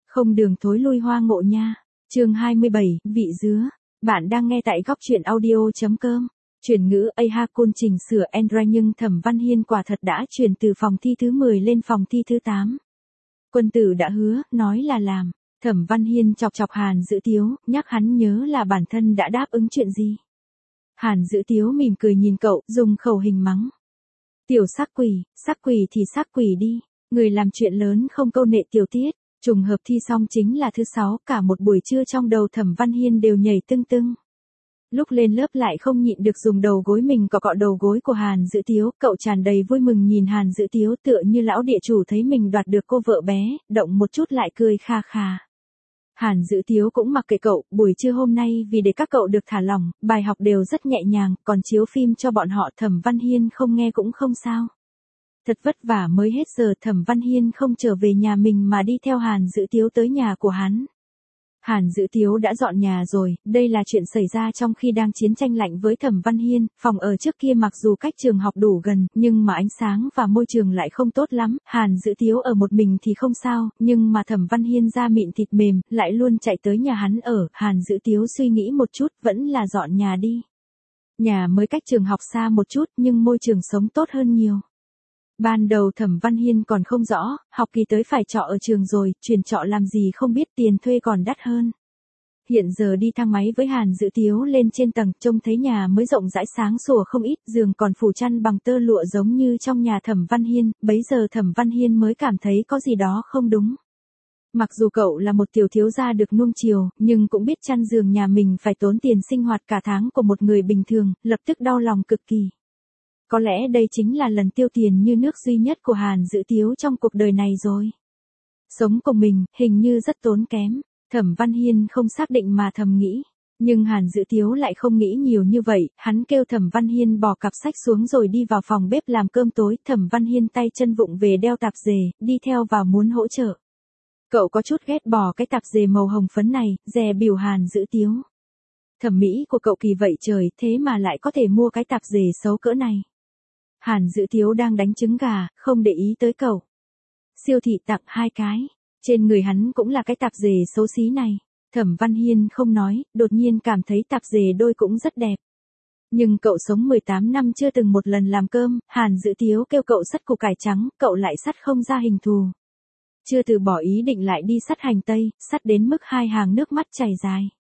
Không đường thối lui hoa ngộ nha. Chương 27, vị dứa. Bạn đang nghe tại góc truyện audio.com. Chuyển ngữ Ahakun chỉnh sửa Android nhưng Thẩm Văn Hiên quả thật đã chuyển từ phòng thi thứ 10 lên phòng thi thứ 8. Quân tử đã hứa, nói là làm. Thẩm Văn Hiên chọc chọc Hàn Dữ Tiếu, nhắc hắn nhớ là bản thân đã đáp ứng chuyện gì. Hàn Dữ Tiếu mỉm cười nhìn cậu, dùng khẩu hình mắng. Tiểu sắc quỷ thì sắc quỷ đi. Người làm chuyện lớn không câu nệ tiểu tiết. Trùng hợp thi xong chính là thứ 6, cả một buổi trưa trong đầu Thẩm Văn Hiên đều nhảy tưng tưng. Lúc lên lớp lại không nhịn được dùng đầu gối mình cọ cọ đầu gối của Hàn Dữ Tiếu, cậu tràn đầy vui mừng nhìn Hàn Dữ Tiếu tựa như lão địa chủ thấy mình đoạt được cô vợ bé, động một chút lại cười kha kha. Hàn Dữ Tiếu cũng mặc kệ cậu, buổi trưa hôm nay vì để các cậu được thả lỏng, bài học đều rất nhẹ nhàng, còn chiếu phim cho bọn họ Thẩm Văn Hiên không nghe cũng không sao. Thật vất vả mới hết giờ Thẩm Văn Hiên không trở về nhà mình mà đi theo Hàn Dữ Tiếu tới nhà của hắn. Hàn Dữ Tiếu đã dọn nhà rồi, đây là chuyện xảy ra trong khi đang chiến tranh lạnh với Thẩm Văn Hiên, phòng ở trước kia mặc dù cách trường học đủ gần, nhưng mà ánh sáng và môi trường lại không tốt lắm, Hàn Dữ Tiếu ở một mình thì không sao, nhưng mà Thẩm Văn Hiên da mịn thịt mềm, lại luôn chạy tới nhà hắn ở, Hàn Dữ Tiếu suy nghĩ một chút, vẫn là dọn nhà đi. Nhà mới cách trường học xa một chút, nhưng môi trường sống tốt hơn nhiều. Ban đầu Thẩm Văn Hiên còn không rõ, học kỳ tới phải trọ ở trường rồi, chuyển trọ làm gì không biết tiền thuê còn đắt hơn. Hiện giờ đi thang máy với Hàn Dữ Tiếu lên trên tầng, trông thấy nhà mới rộng rãi sáng sủa không ít, giường còn phủ chăn bằng tơ lụa giống như trong nhà Thẩm Văn Hiên, bấy giờ Thẩm Văn Hiên mới cảm thấy có gì đó không đúng. Mặc dù cậu là một tiểu thiếu gia được nuông chiều, nhưng cũng biết chăn giường nhà mình phải tốn tiền sinh hoạt cả tháng của một người bình thường, lập tức đau lòng cực kỳ. Có lẽ đây chính là lần tiêu tiền như nước duy nhất của Hàn Dữ Tiếu trong cuộc đời này rồi. Sống cùng mình, hình như rất tốn kém. Thẩm Văn Hiên không xác định mà thầm nghĩ. Nhưng Hàn Dữ Tiếu lại không nghĩ nhiều như vậy, hắn kêu Thẩm Văn Hiên bỏ cặp sách xuống rồi đi vào phòng bếp làm cơm tối. Thẩm Văn Hiên tay chân vụng về đeo tạp dề, đi theo vào muốn hỗ trợ. Cậu có chút ghét bỏ cái tạp dề màu hồng phấn này, dè bỉu Hàn Dữ Tiếu. Thẩm mỹ của cậu kỳ vậy trời, thế mà lại có thể mua cái tạp dề xấu cỡ này. Hàn Dữ Tiếu đang đánh trứng gà, không để ý tới cậu. Siêu thị tặng 2 cái. Trên người hắn cũng là cái tạp dề xấu xí này. Thẩm Văn Hiên không nói, đột nhiên cảm thấy tạp dề đôi cũng rất đẹp. Nhưng cậu sống 18 năm chưa từng một lần làm cơm, Hàn Dữ Tiếu kêu cậu sắt củ cải trắng, cậu lại sắt không ra hình thù. Chưa từ bỏ ý định lại đi sắt hành tây, sắt đến mức 2 hàng nước mắt chảy dài.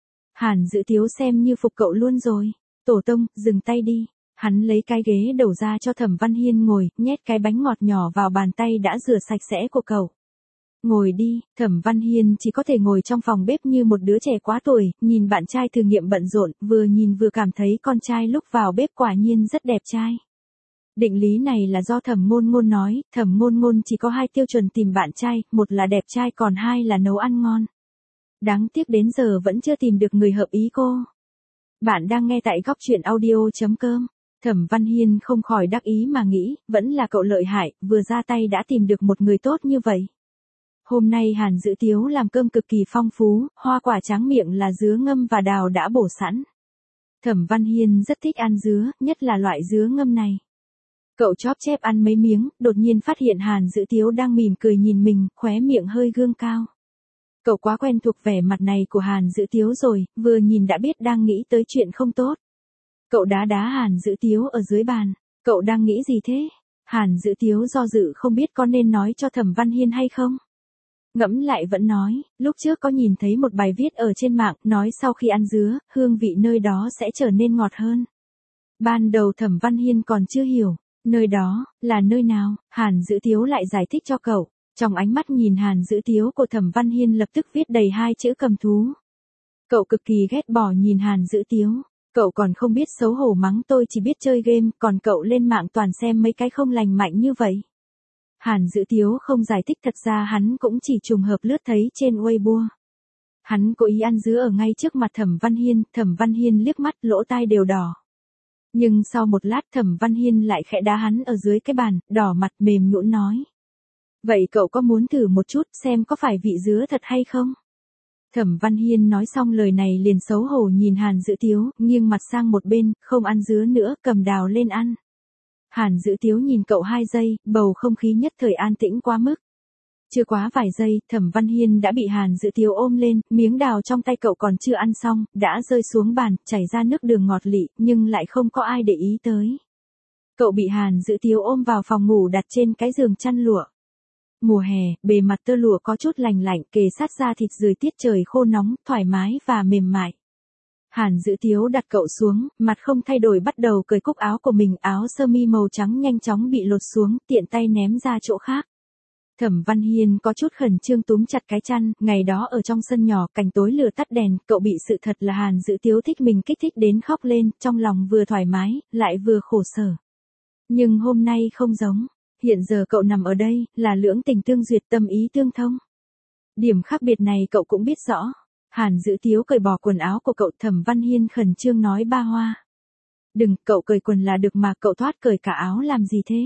Hàn Dữ Tiếu xem như phục cậu luôn rồi. Tổ tông, dừng tay đi. Hắn lấy cái ghế đầu ra cho Thẩm Văn Hiên ngồi, nhét cái bánh ngọt nhỏ vào bàn tay đã rửa sạch sẽ của cậu. Ngồi đi, Thẩm Văn Hiên chỉ có thể ngồi trong phòng bếp như một đứa trẻ quá tuổi, nhìn bạn trai thử nghiệm bận rộn, vừa nhìn vừa cảm thấy con trai lúc vào bếp quả nhiên rất đẹp trai. Định lý này là do Thẩm Ngôn Ngôn nói, Thẩm Ngôn Ngôn chỉ có 2 tiêu chuẩn tìm bạn trai, một là đẹp trai còn 2 là nấu ăn ngon. Đáng tiếc đến giờ vẫn chưa tìm được người hợp ý cô. Bạn đang nghe tại góc truyện audio.com. Thẩm Văn Hiên không khỏi đắc ý mà nghĩ, vẫn là cậu lợi hại, vừa ra tay đã tìm được một người tốt như vậy. Hôm nay Hàn Dữ Tiếu làm cơm cực kỳ phong phú, hoa quả tráng miệng là dứa ngâm và đào đã bổ sẵn. Thẩm Văn Hiên rất thích ăn dứa, nhất là loại dứa ngâm này. Cậu chóp chép ăn mấy miếng, đột nhiên phát hiện Hàn Dữ Tiếu đang mỉm cười nhìn mình, khóe miệng hơi gương cao. Cậu quá quen thuộc vẻ mặt này của Hàn Dữ Tiếu rồi, vừa nhìn đã biết đang nghĩ tới chuyện không tốt. Cậu đá Hàn Dữ Tiếu ở dưới bàn. Cậu đang nghĩ gì thế? Hàn Dữ Tiếu do dự không biết có nên nói cho Thẩm Văn Hiên hay không. Ngẫm lại vẫn nói, lúc trước có nhìn thấy một bài viết ở trên mạng, nói sau khi ăn dứa, hương vị nơi đó sẽ trở nên ngọt hơn. Ban đầu Thẩm Văn Hiên còn chưa hiểu, nơi đó, là nơi nào, Hàn Dữ Tiếu lại giải thích cho cậu. Trong ánh mắt nhìn Hàn Dữ Tiếu của Thẩm Văn Hiên lập tức viết đầy 2 chữ cầm thú. Cậu cực kỳ ghét bỏ nhìn Hàn Dữ Tiếu. Cậu còn không biết xấu hổ mắng tôi chỉ biết chơi game, còn cậu lên mạng toàn xem mấy cái không lành mạnh như vậy. Hàn Dữ Tiếu không giải thích, thật ra hắn cũng chỉ trùng hợp lướt thấy trên Weibo. Hắn cố ý ăn dứa ở ngay trước mặt Thẩm Văn Hiên liếc mắt lỗ tai đều đỏ. Nhưng sau một lát Thẩm Văn Hiên lại khẽ đá hắn ở dưới cái bàn, đỏ mặt mềm nhũn nói. Vậy cậu có muốn thử một chút xem có phải vị dứa thật hay không? Thẩm Văn Hiên nói xong lời này liền xấu hổ nhìn Hàn Dữ Tiếu, nghiêng mặt sang một bên, không ăn dứa nữa, cầm đào lên ăn. Hàn Dữ Tiếu nhìn cậu 2 giây, bầu không khí nhất thời an tĩnh quá mức. Chưa quá vài giây, Thẩm Văn Hiên đã bị Hàn Dữ Tiếu ôm lên, miếng đào trong tay cậu còn chưa ăn xong, đã rơi xuống bàn, chảy ra nước đường ngọt lị, nhưng lại không có ai để ý tới. Cậu bị Hàn Dữ Tiếu ôm vào phòng ngủ đặt trên cái giường chăn lụa. Mùa hè, bề mặt tơ lụa có chút lành lạnh, kề sát da thịt dưới tiết trời khô nóng, thoải mái và mềm mại. Hàn Dữ Tiếu đặt cậu xuống, mặt không thay đổi bắt đầu cởi cúc áo của mình, áo sơ mi màu trắng nhanh chóng bị lột xuống, tiện tay ném ra chỗ khác. Thẩm Văn Hiên có chút khẩn trương túm chặt cái chăn, ngày đó ở trong sân nhỏ, cảnh tối lửa tắt đèn, cậu bị sự thật là Hàn Dữ Tiếu thích mình kích thích đến khóc lên, trong lòng vừa thoải mái, lại vừa khổ sở. Nhưng hôm nay không giống, hiện giờ cậu nằm ở đây, là lưỡng tình tương duyệt, tâm ý tương thông. Điểm khác biệt này cậu cũng biết rõ. Hàn Dữ Tiếu cởi bỏ quần áo của cậu, Thẩm Văn Hiên khẩn trương nói ba hoa. Đừng, cậu cởi quần là được mà, cậu thoát cởi cả áo làm gì thế?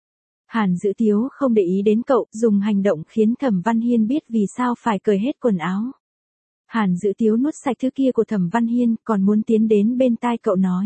Hàn Dữ Tiếu không để ý đến cậu, dùng hành động khiến Thẩm Văn Hiên biết vì sao phải cởi hết quần áo. Hàn Dữ Tiếu nuốt sạch thứ kia của Thẩm Văn Hiên, còn muốn tiến đến bên tai cậu nói.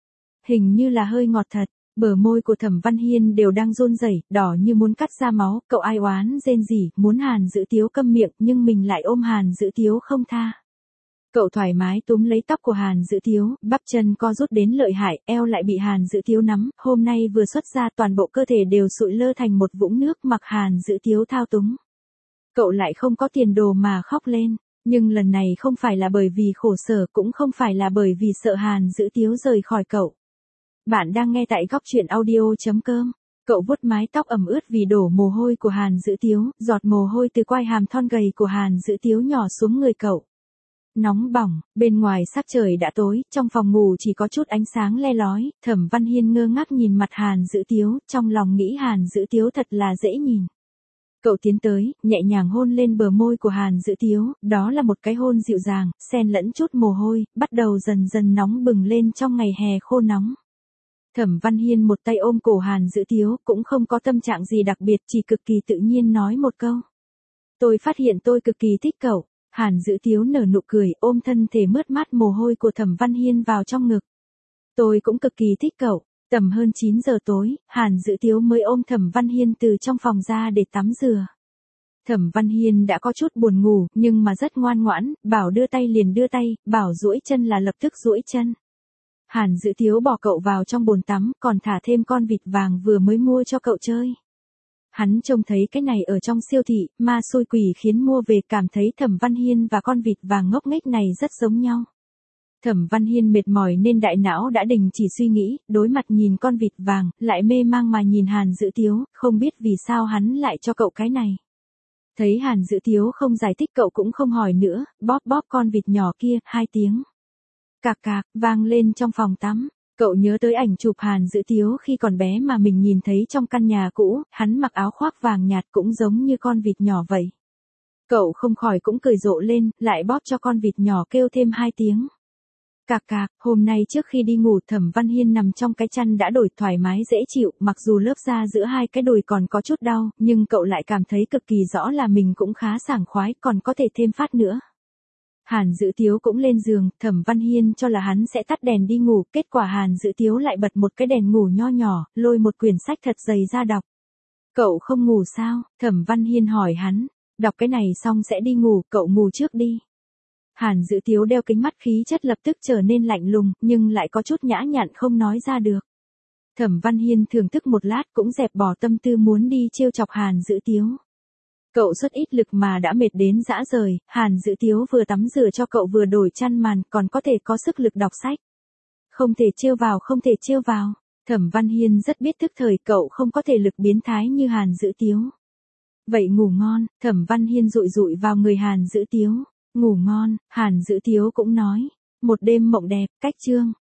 Hình như là hơi ngọt thật, bờ môi của Thẩm Văn Hiên đều đang run rẩy, đỏ như muốn cắt ra máu, cậu ai oán rên rỉ, muốn Hàn Dữ Tiếu câm miệng, nhưng mình lại ôm Hàn Dữ Tiếu không tha. Cậu thoải mái túm lấy tóc của Hàn Dữ Tiếu, bắp chân co rút đến lợi hại, eo lại bị Hàn Dữ Tiếu nắm, hôm nay vừa xuất ra toàn bộ cơ thể đều sụi lơ thành một vũng nước mặc Hàn Dữ Tiếu thao túng. Cậu lại không có tiền đồ mà khóc lên, nhưng lần này không phải là bởi vì khổ sở, cũng không phải là bởi vì sợ Hàn Dữ Tiếu rời khỏi cậu. Bạn đang nghe tại góc truyện audio.com. Cậu vuốt mái tóc ẩm ướt vì đổ mồ hôi của Hàn Dữ Tiếu, giọt mồ hôi từ quai hàm thon gầy của Hàn Dữ Tiếu nhỏ xuống người cậu. Nóng bỏng, bên ngoài sắc trời đã tối, trong phòng ngủ chỉ có chút ánh sáng le lói, Thẩm Văn Hiên ngơ ngác nhìn mặt Hàn Dữ Tiếu, trong lòng nghĩ Hàn Dữ Tiếu thật là dễ nhìn. Cậu tiến tới, nhẹ nhàng hôn lên bờ môi của Hàn Dữ Tiếu, đó là một cái hôn dịu dàng, xen lẫn chút mồ hôi, bắt đầu dần dần nóng bừng lên trong ngày hè khô nóng. Thẩm Văn Hiên một tay ôm cổ Hàn Dữ Tiếu, cũng không có tâm trạng gì đặc biệt, chỉ cực kỳ tự nhiên nói một câu. Tôi phát hiện tôi cực kỳ thích cậu. Hàn Dữ Tiếu nở nụ cười, ôm thân thể mướt mát mồ hôi của Thẩm Văn Hiên vào trong ngực. Tôi cũng cực kỳ thích cậu. Tầm hơn 9 giờ tối, Hàn Dữ Tiếu mới ôm Thẩm Văn Hiên từ trong phòng ra để tắm rửa. Thẩm Văn Hiên đã có chút buồn ngủ, nhưng mà rất ngoan ngoãn, bảo đưa tay liền đưa tay, bảo duỗi chân là lập tức duỗi chân. Hàn Dữ Tiếu bỏ cậu vào trong bồn tắm, còn thả thêm con vịt vàng vừa mới mua cho cậu chơi. Hắn trông thấy cái này ở trong siêu thị, ma xui quỷ khiến mua về, cảm thấy Thẩm Văn Hiên và con vịt vàng ngốc nghếch này rất giống nhau. Thẩm Văn Hiên mệt mỏi nên đại não đã đình chỉ suy nghĩ, đối mặt nhìn con vịt vàng, lại mê mang mà nhìn Hàn Dữ Tiếu, không biết vì sao hắn lại cho cậu cái này. Thấy Hàn Dữ Tiếu không giải thích, cậu cũng không hỏi nữa, bóp bóp con vịt nhỏ kia, 2 tiếng. Cạc cạc, vang lên trong phòng tắm. Cậu nhớ tới ảnh chụp Hàn Dữ Tiếu khi còn bé mà mình nhìn thấy trong căn nhà cũ, hắn mặc áo khoác vàng nhạt cũng giống như con vịt nhỏ vậy. Cậu không khỏi cũng cười rộ lên, lại bóp cho con vịt nhỏ kêu thêm 2 tiếng. Cạc cạc, hôm nay trước khi đi ngủ Thẩm Văn Hiên nằm trong cái chăn đã đổi thoải mái dễ chịu, mặc dù lớp da giữa hai cái đùi còn có chút đau, nhưng cậu lại cảm thấy cực kỳ rõ là mình cũng khá sảng khoái, còn có thể thêm phát nữa. Hàn Dữ Tiếu cũng lên giường, Thẩm Văn Hiên cho là hắn sẽ tắt đèn đi ngủ, kết quả Hàn Dữ Tiếu lại bật một cái đèn ngủ nho nhỏ, lôi một quyển sách thật dày ra đọc. Cậu không ngủ sao? Thẩm Văn Hiên hỏi hắn, đọc cái này xong sẽ đi ngủ, cậu ngủ trước đi. Hàn Dữ Tiếu đeo kính mắt, khí chất lập tức trở nên lạnh lùng, nhưng lại có chút nhã nhặn không nói ra được. Thẩm Văn Hiên thưởng thức một lát cũng dẹp bỏ tâm tư muốn đi trêu chọc Hàn Dữ Tiếu. Cậu xuất ít lực mà đã mệt đến rã rời, Hàn Dữ Tiếu vừa tắm rửa cho cậu vừa đổi chăn màn, còn có thể có sức lực đọc sách. Không thể trêu vào, không thể trêu vào. Thẩm Văn Hiên rất biết thức thời, cậu không có thể lực biến thái như Hàn Dữ Tiếu. Vậy ngủ ngon, Thẩm Văn Hiên dụi dụi vào người Hàn Dữ Tiếu. Ngủ ngon, Hàn Dữ Tiếu cũng nói. Một đêm mộng đẹp, cách chương.